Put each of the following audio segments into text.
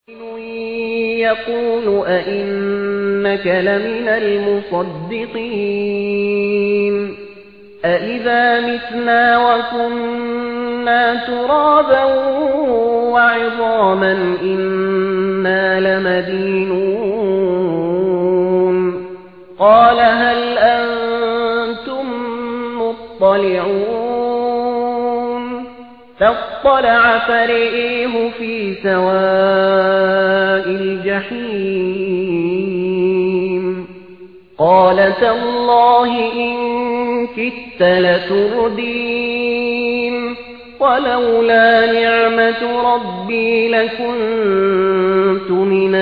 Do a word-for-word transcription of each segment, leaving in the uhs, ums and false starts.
يقول أئنك لمن المصدقين أئذا متنا وكنا ترابا وعظاما إنا لمدينون قال هل أنتم مطلعون فاطلع فرئيه في سواء الجحيم قال تالله إن كدت لتردين ولولا نعمة ربي لكنت من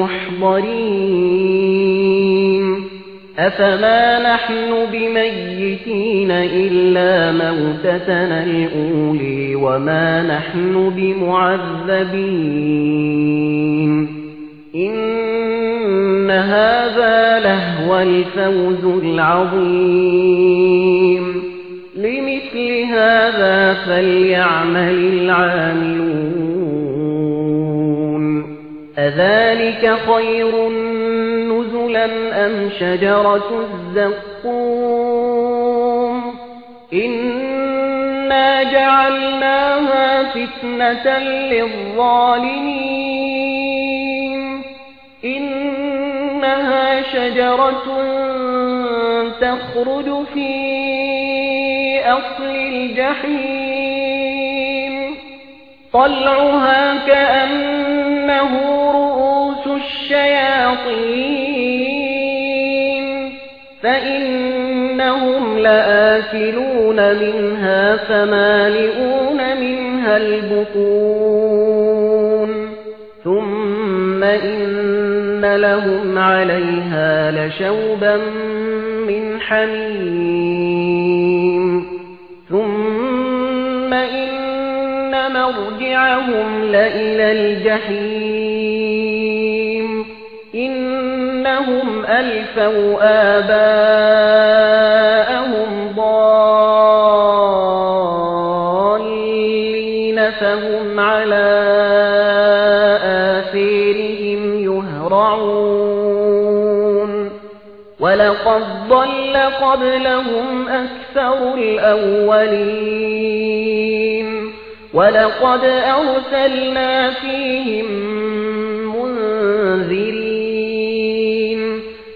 المحضرين أفما نحن بميتين إلا موتتنا الأولي وما نحن بمعذبين إن هذا لهو الفوز العظيم لمثل هذا فليعمل العاملون أذلك خير نزلا أم شجرة الزقوم إنا جعلناها فتنة للظالمين إنها شجرة تخرج في أصل الجحيم طلعها كأنه رؤوس الشياطين فإنهم لآكلون منها فمالئون منها البطون ثم إن لهم عليها لشوبا من حميم ثم إن مرجعهم لإلى الجحيم إنهم ألفوا آباءهم ضالين فهم على آثارهم يهرعون ولقد ضل قبلهم أكثر الأولين ولقد أرسلنا فيهم منذرين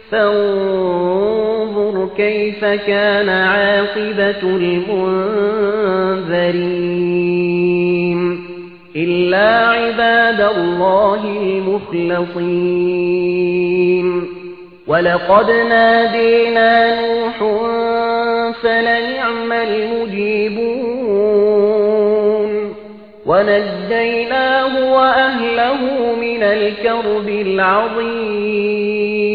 فانظر كيف كان عاقبة المنذرين إلا عباد الله المخلصين ولقد نادينا نوح فلنعم المجيبون ونجيناه وأهله من الكرب العظيم